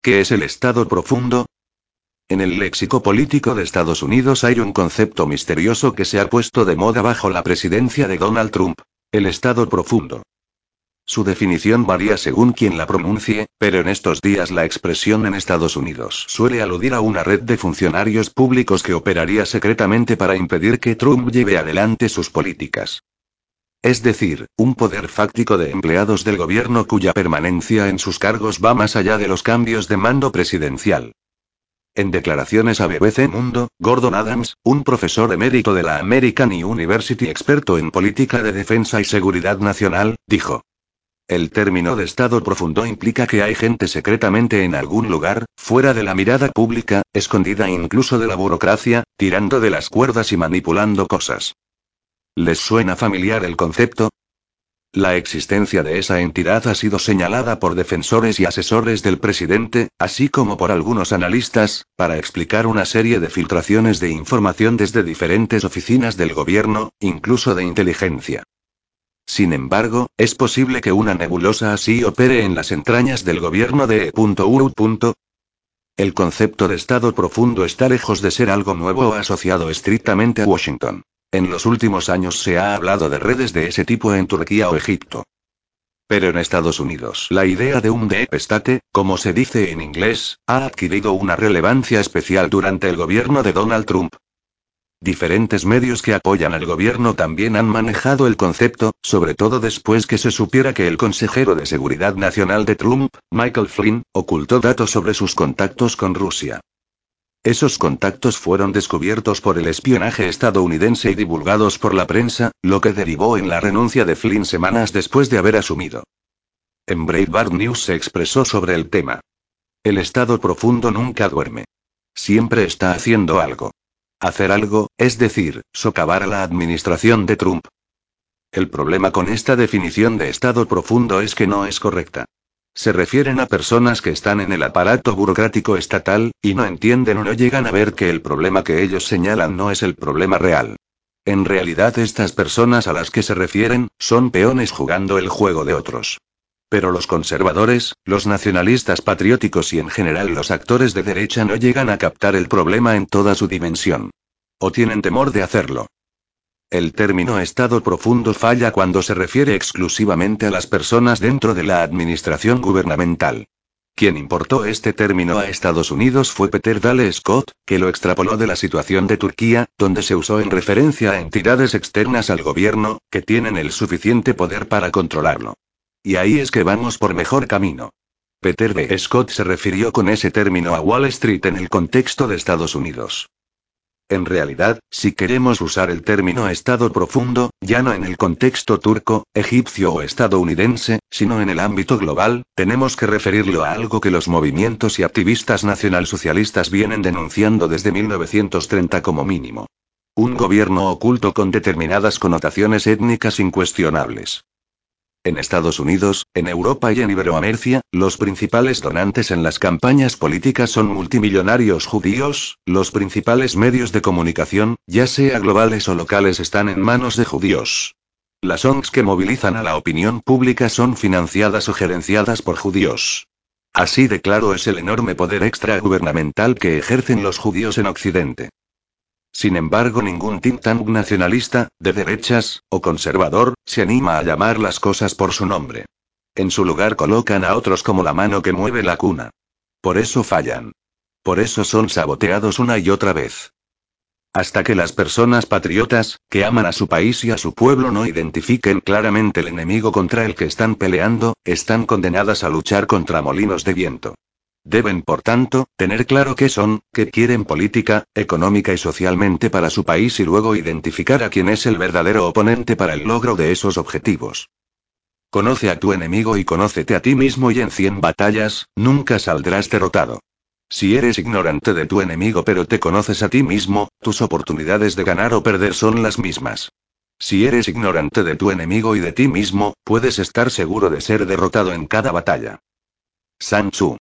¿Qué es el Estado profundo? En el léxico político de Estados Unidos hay un concepto misterioso que se ha puesto de moda bajo la presidencia de Donald Trump: el Estado profundo. Su definición varía según quien la pronuncie, pero en estos días la expresión en Estados Unidos suele aludir a una red de funcionarios públicos que operaría secretamente para impedir que Trump lleve adelante sus políticas. Es decir, un poder fáctico de empleados del gobierno cuya permanencia en sus cargos va más allá de los cambios de mando presidencial. En declaraciones a BBC Mundo, Gordon Adams, un profesor emérito de la American University experto en política de defensa y seguridad nacional, dijo: el término de Estado profundo implica que hay gente secretamente en algún lugar, fuera de la mirada pública, escondida incluso de la burocracia, tirando de las cuerdas y manipulando cosas. ¿Les suena familiar el concepto? La existencia de esa entidad ha sido señalada por defensores y asesores del presidente, así como por algunos analistas, para explicar una serie de filtraciones de información desde diferentes oficinas del gobierno, incluso de inteligencia. Sin embargo, es posible que una nebulosa así opere en las entrañas del gobierno de E.U. El concepto de Estado profundo está lejos de ser algo nuevo o asociado estrictamente a Washington. En los últimos años se ha hablado de redes de ese tipo en Turquía o Egipto. Pero en Estados Unidos, la idea de un deep state, como se dice en inglés, ha adquirido una relevancia especial durante el gobierno de Donald Trump. Diferentes medios que apoyan al gobierno también han manejado el concepto, sobre todo después que se supiera que el consejero de Seguridad Nacional de Trump, Michael Flynn, ocultó datos sobre sus contactos con Rusia. Esos contactos fueron descubiertos por el espionaje estadounidense y divulgados por la prensa, lo que derivó en la renuncia de Flynn semanas después de haber asumido. En Breitbart News se expresó sobre el tema: el Estado profundo nunca duerme. Siempre está haciendo algo. Hacer algo, es decir, socavar a la administración de Trump. El problema con esta definición de Estado profundo es que no es correcta. Se refieren a personas que están en el aparato burocrático estatal, y no entienden o no llegan a ver que el problema que ellos señalan no es el problema real. En realidad estas personas a las que se refieren, son peones jugando el juego de otros. Pero los conservadores, los nacionalistas patrióticos y en general los actores de derecha no llegan a captar el problema en toda su dimensión. O tienen temor de hacerlo. El término Estado profundo falla cuando se refiere exclusivamente a las personas dentro de la administración gubernamental. Quien importó este término a Estados Unidos fue Peter Dale Scott, que lo extrapoló de la situación de Turquía, donde se usó en referencia a entidades externas al gobierno, que tienen el suficiente poder para controlarlo. Y ahí es que vamos por mejor camino. Peter D. Scott se refirió con ese término a Wall Street en el contexto de Estados Unidos. En realidad, si queremos usar el término Estado profundo, ya no en el contexto turco, egipcio o estadounidense, sino en el ámbito global, tenemos que referirlo a algo que los movimientos y activistas nacionalsocialistas vienen denunciando desde 1930 como mínimo. Un gobierno oculto con determinadas connotaciones étnicas incuestionables. En Estados Unidos, en Europa y en Iberoamérica, los principales donantes en las campañas políticas son multimillonarios judíos, los principales medios de comunicación, ya sea globales o locales, están en manos de judíos. Las ONGs que movilizan a la opinión pública son financiadas o gerenciadas por judíos. Así de claro es el enorme poder extragubernamental que ejercen los judíos en Occidente. Sin embargo, ningún think tank nacionalista, de derechas, o conservador, se anima a llamar las cosas por su nombre. En su lugar colocan a otros como la mano que mueve la cuna. Por eso fallan. Por eso son saboteados una y otra vez. Hasta que las personas patriotas, que aman a su país y a su pueblo, no identifiquen claramente el enemigo contra el que están peleando, están condenadas a luchar contra molinos de viento. Deben, por tanto, tener claro qué son, qué quieren política, económica y socialmente para su país y luego identificar a quién es el verdadero oponente para el logro de esos objetivos. Conoce a tu enemigo y conócete a ti mismo y en 100 batallas, nunca saldrás derrotado. Si eres ignorante de tu enemigo pero te conoces a ti mismo, tus oportunidades de ganar o perder son las mismas. Si eres ignorante de tu enemigo y de ti mismo, puedes estar seguro de ser derrotado en cada batalla. Sun Tzu.